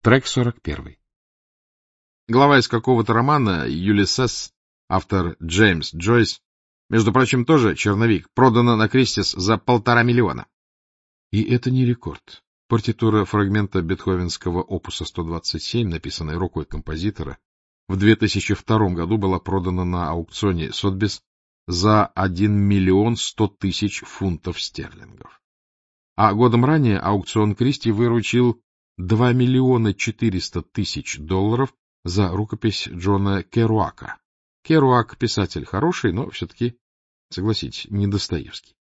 Трек 41. Глава из какого-то романа «Юлиссес», автор Джеймс Джойс, между прочим, тоже черновик, продано на Кристис за 1,5 миллиона. И это не рекорд. Партитура фрагмента бетховенского опуса 127, написанная рукой композитора, в 2002 году была продана на аукционе Сотбис за 1 миллион 100 тысяч фунтов стерлингов. А годом ранее аукцион Кристи выручил 2 миллиона 400 тысяч долларов за рукопись Джона Керуака. Керуак — писатель хороший, но все-таки, согласитесь, не Достоевский.